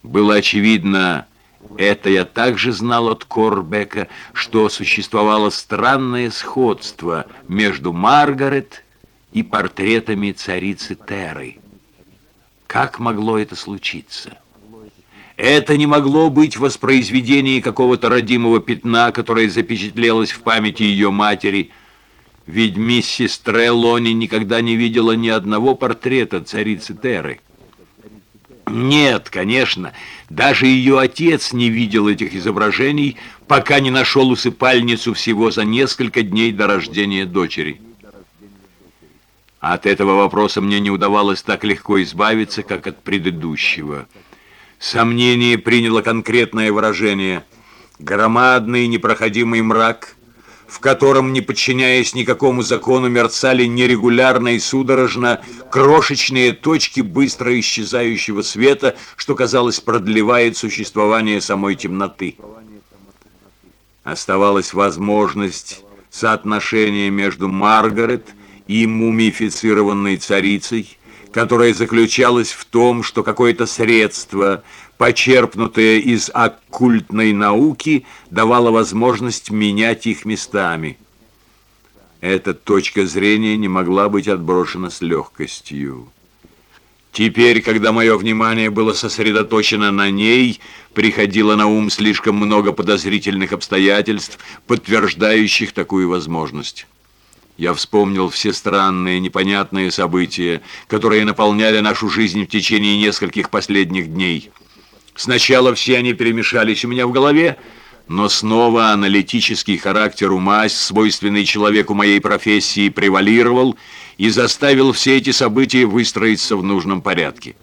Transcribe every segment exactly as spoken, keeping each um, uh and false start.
Было очевидно, это я также знал от Корбека, что существовало странное сходство между Маргарет и портретами царицы Терры. Как могло это случиться? Это не могло быть воспроизведение какого-то родимого пятна, которое запечатлелось в памяти ее матери, ведь миссис Трелони никогда не видела ни одного портрета царицы Терры. Нет, конечно, даже ее отец не видел этих изображений, пока не нашел усыпальницу всего за несколько дней до рождения дочери. От этого вопроса мне не удавалось так легко избавиться, как от предыдущего. Сомнение приняло конкретное выражение. Громадный непроходимый мрак, в котором, не подчиняясь никакому закону, мерцали нерегулярно и судорожно крошечные точки быстро исчезающего света, что, казалось, продлевает существование самой темноты. Оставалась возможность соотношения между Маргарет и мумифицированной царицей, которая заключалась в том, что какое-то средство, почерпнутое из оккультной науки, давало возможность менять их местами. Эта точка зрения не могла быть отброшена с легкостью. Теперь, когда мое внимание было сосредоточено на ней, приходило на ум слишком много подозрительных обстоятельств, подтверждающих такую возможность. Я вспомнил все странные, непонятные события, которые наполняли нашу жизнь в течение нескольких последних дней. Сначала все они перемешались у меня в голове, но снова аналитический характер ума, свойственный человеку моей профессии, превалировал и заставил все эти события выстроиться в нужном порядке.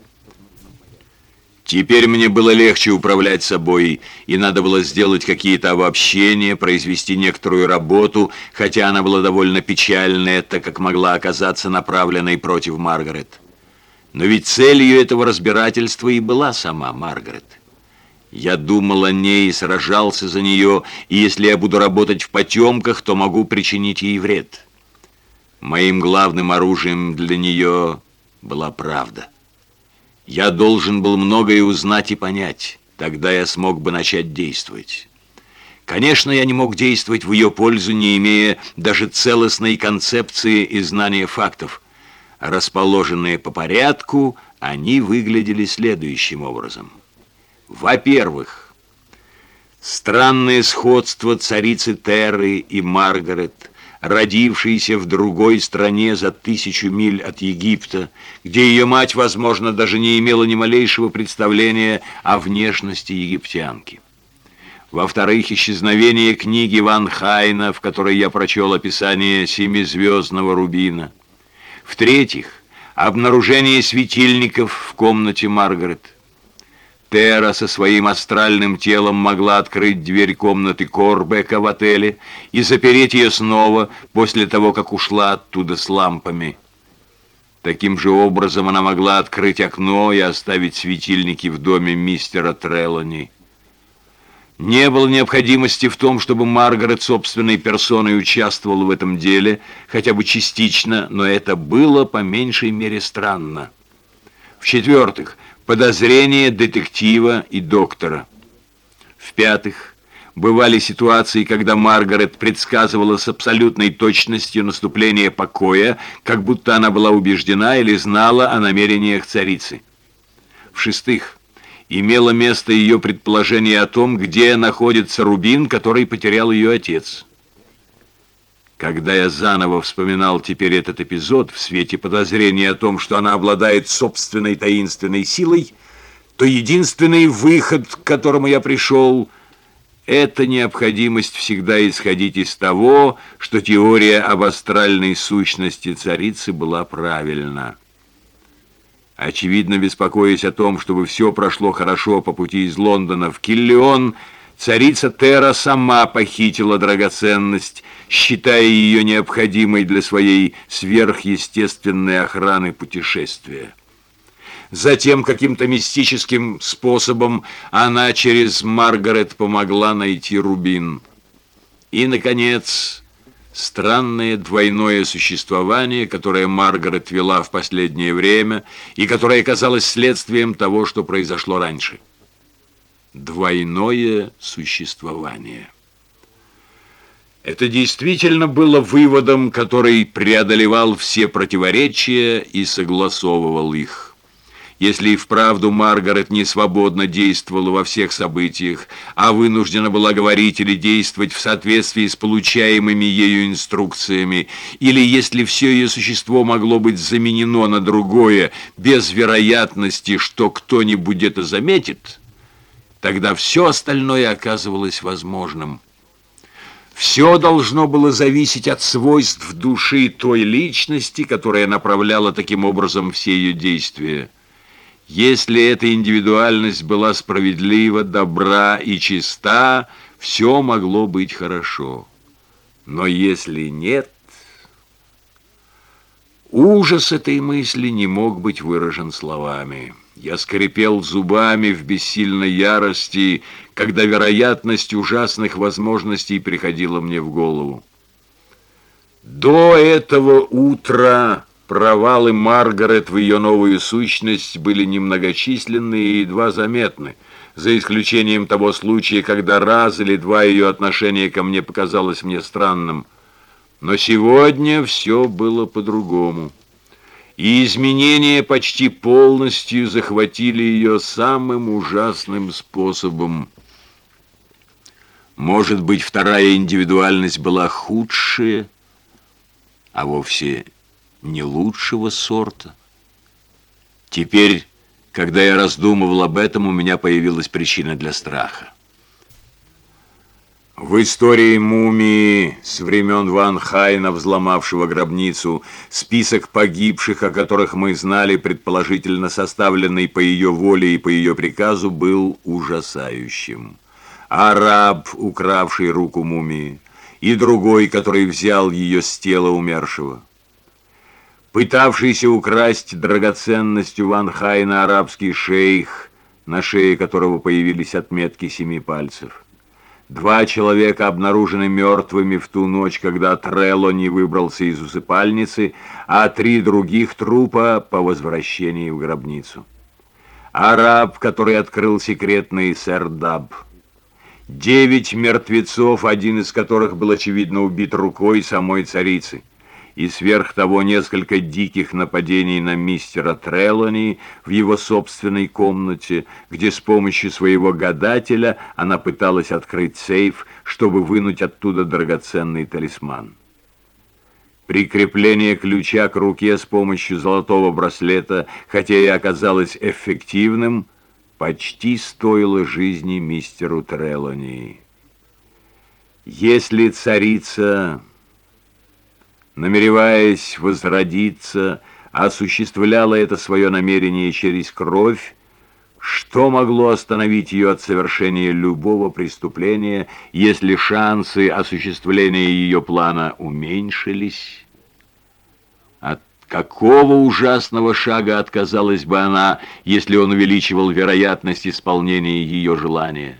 Теперь мне было легче управлять собой, и надо было сделать какие-то обобщения, произвести некоторую работу, хотя она была довольно печальная, так как могла оказаться направленной против Маргарет. Но ведь целью этого разбирательства и была сама Маргарет. Я думал о ней и сражался за нее, и если я буду работать в потемках, то могу причинить ей вред. Моим главным оружием для нее была правда. Я должен был многое узнать и понять, тогда я смог бы начать действовать. Конечно, я не мог действовать в ее пользу, не имея даже целостной концепции и знания фактов. Расположенные по порядку, они выглядели следующим образом. Во-первых, странное сходство царицы Терры и Маргарет, родившейся в другой стране за тысячу миль от Египта, где ее мать, возможно, даже не имела ни малейшего представления о внешности египтянки. Во-вторых, исчезновение книги Ван Хайна, в которой я прочел описание семизвездного рубина. В-третьих, обнаружение светильников в комнате Маргарет. Терра со своим астральным телом могла открыть дверь комнаты Корбека в отеле и запереть ее снова после того, как ушла оттуда с лампами. Таким же образом она могла открыть окно и оставить светильники в доме мистера Трелони. Не было необходимости в том, чтобы Маргарет собственной персоной участвовала в этом деле, хотя бы частично, но это было по меньшей мере странно. В-четвертых, подозрения детектива и доктора. В-пятых, бывали ситуации, когда Маргарет предсказывала с абсолютной точностью наступление покоя, как будто она была убеждена или знала о намерениях царицы. В-шестых, имело место ее предположение о том, где находится рубин, который потерял ее отец. Когда я заново вспоминал теперь этот эпизод в свете подозрения о том, что она обладает собственной таинственной силой, то единственный выход, к которому я пришел, это необходимость всегда исходить из того, что теория об астральной сущности царицы была правильна. Очевидно, беспокоясь о том, чтобы все прошло хорошо по пути из Лондона в Киллион, царица Терра сама похитила драгоценность, считая ее необходимой для своей сверхъестественной охраны путешествия. Затем каким-то мистическим способом она через Маргарет помогла найти рубин. И, наконец, странное двойное существование, которое Маргарет вела в последнее время и которое казалось следствием того, что произошло раньше. Двойное существование. Это действительно было выводом, который преодолевал все противоречия и согласовывал их. Если и вправду Маргарет не свободно действовала во всех событиях, а вынуждена была говорить или действовать в соответствии с получаемыми ею инструкциями, или если все ее существо могло быть заменено на другое, без вероятности, что кто-нибудь это заметит, тогда все остальное оказывалось возможным. Все должно было зависеть от свойств души той личности, которая направляла таким образом все ее действия. Если эта индивидуальность была справедлива, добра и чиста, все могло быть хорошо. Но если нет, ужас этой мысли не мог быть выражен словами. Я скрипел зубами в бессильной ярости, когда вероятность ужасных возможностей приходила мне в голову. До этого утра провалы Маргарет в ее новую сущность были немногочисленны и едва заметны, за исключением того случая, когда раз или два ее отношение ко мне показалось мне странным. Но сегодня все было по-другому, и изменения почти полностью захватили ее самым ужасным способом. Может быть, вторая индивидуальность была худшая, а вовсе не лучшего сорта. Теперь, когда я раздумывал об этом, у меня появилась причина для страха. В истории мумии с времен Ван Хайна, взломавшего гробницу, список погибших, о которых мы знали, предположительно составленный по ее воле и по ее приказу, был ужасающим. Араб, укравший руку мумии, и другой, который взял ее с тела умершего. Пытавшийся украсть драгоценность у Ван Хайна арабский шейх, на шее которого появились отметки семи пальцев. Два человека обнаружены мертвыми в ту ночь, когда Трелло не выбрался из усыпальницы, а три других трупа по возвращении в гробницу. Араб, который открыл секретный Сердаб. Девять мертвецов, один из которых был, очевидно, убит рукой самой царицы. И сверх того несколько диких нападений на мистера Трелони в его собственной комнате, где с помощью своего гадателя она пыталась открыть сейф, чтобы вынуть оттуда драгоценный талисман. Прикрепление ключа к руке с помощью золотого браслета, хотя и оказалось эффективным, почти стоило жизни мистеру Трелони. Если царица, намереваясь возродиться, осуществляла это свое намерение через кровь, что могло остановить ее от совершения любого преступления, если шансы осуществления ее плана уменьшились? От какого ужасного шага отказалась бы она, если он увеличивал вероятность исполнения ее желания?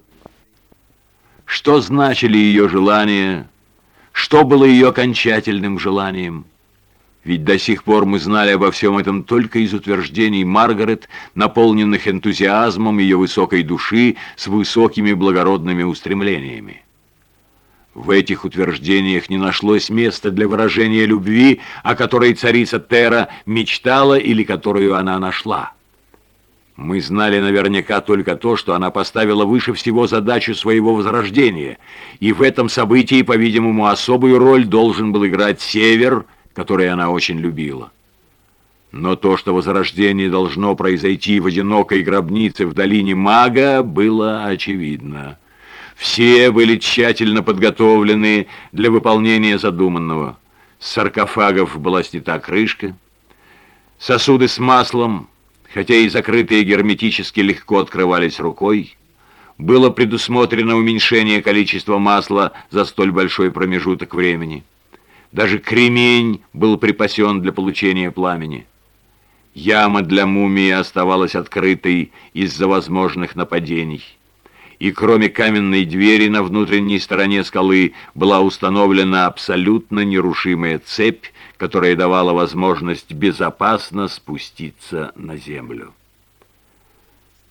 Что значили ее желания? Что было ее окончательным желанием? Ведь до сих пор мы знали обо всем этом только из утверждений Маргарет, наполненных энтузиазмом ее высокой души с высокими благородными устремлениями. В этих утверждениях не нашлось места для выражения любви, о которой царица Тера мечтала или которую она нашла. Мы знали наверняка только то, что она поставила выше всего задачу своего возрождения, и в этом событии, по-видимому, особую роль должен был играть Север, который она очень любила. Но то, что возрождение должно произойти в одинокой гробнице в долине Мага, было очевидно. Все были тщательно подготовлены для выполнения задуманного. С саркофагов была снята крышка, сосуды с маслом, хотя и закрытые герметически, легко открывались рукой. Было предусмотрено уменьшение количества масла за столь большой промежуток времени. Даже кремень был припасен для получения пламени. Яма для мумии оставалась открытой из-за возможных нападений. И кроме каменной двери на внутренней стороне скалы была установлена абсолютно нерушимая цепь, которая давала возможность безопасно спуститься на землю.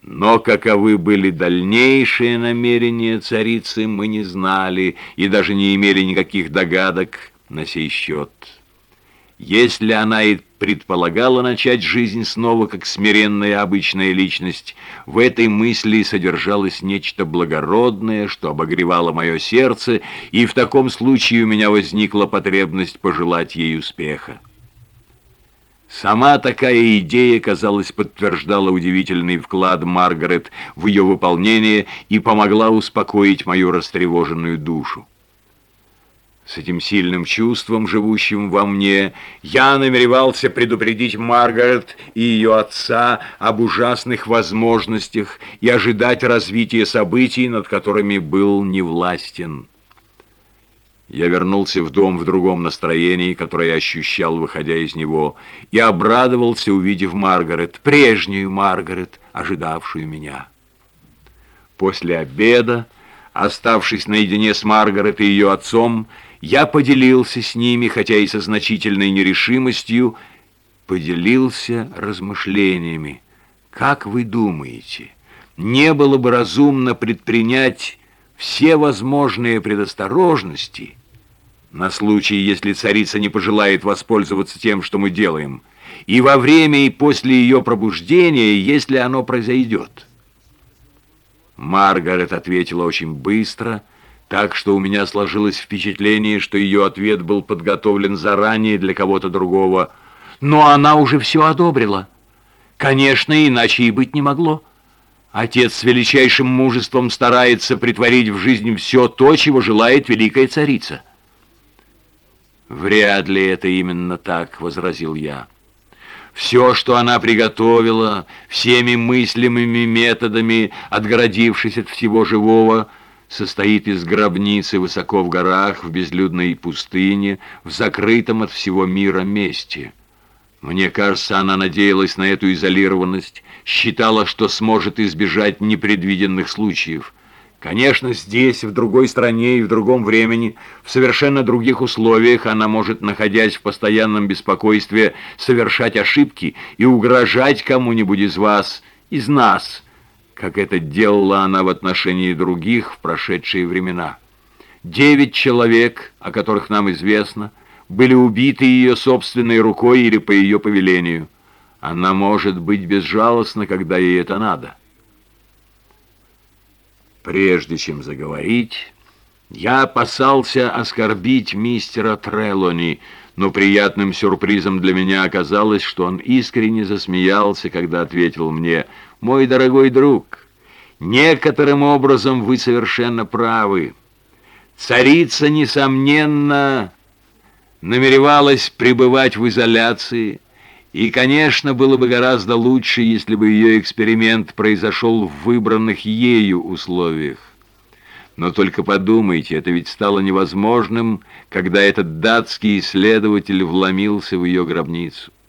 Но каковы были дальнейшие намерения царицы, мы не знали и даже не имели никаких догадок на сей счет. Если она и предполагала начать жизнь снова как смиренная обычная личность, в этой мысли содержалось нечто благородное, что обогревало мое сердце, и в таком случае у меня возникла потребность пожелать ей успеха. Сама такая идея, казалось, подтверждала удивительный вклад Маргарет в ее выполнение и помогла успокоить мою растревоженную душу. С этим сильным чувством, живущим во мне, я намеревался предупредить Маргарет и ее отца об ужасных возможностях и ожидать развития событий, над которыми был невластен. Я вернулся в дом в другом настроении, которое я ощущал, выходя из него, и обрадовался, увидев Маргарет, прежнюю Маргарет, ожидавшую меня. После обеда, оставшись наедине с Маргарет и ее отцом, я поделился с ними, хотя и со значительной нерешимостью, поделился размышлениями. Как вы думаете, не было бы разумно предпринять все возможные предосторожности на случай, если царица не пожелает воспользоваться тем, что мы делаем, и во время и после ее пробуждения, если оно произойдет? Маргарет ответила очень быстро, так что у меня сложилось впечатление, что ее ответ был подготовлен заранее для кого-то другого. Но она уже все одобрила. Конечно, иначе и быть не могло. Отец с величайшим мужеством старается притворить в жизнь все то, чего желает великая царица. «Вряд ли это именно так», — возразил я. «Все, что она приготовила, всеми мыслимыми методами, отгородившись от всего живого, состоит из гробницы высоко в горах, в безлюдной пустыне, в закрытом от всего мира месте. Мне кажется, она надеялась на эту изолированность, считала, что сможет избежать непредвиденных случаев. Конечно, здесь, в другой стране и в другом времени, в совершенно других условиях она может, находясь в постоянном беспокойстве, совершать ошибки и угрожать кому-нибудь из вас, из нас, как это делала она в отношении других в прошедшие времена. Девять человек, о которых нам известно, были убиты ее собственной рукой или по ее повелению. Она может быть безжалостна, когда ей это надо». Прежде чем заговорить, я опасался оскорбить мистера Трелони, но приятным сюрпризом для меня оказалось, что он искренне засмеялся, когда ответил мне: «Мой дорогой друг, некоторым образом вы совершенно правы. Царица, несомненно, намеревалась пребывать в изоляции, и, конечно, было бы гораздо лучше, если бы ее эксперимент произошел в выбранных ею условиях. Но только подумайте, это ведь стало невозможным, когда этот датский исследователь вломился в ее гробницу.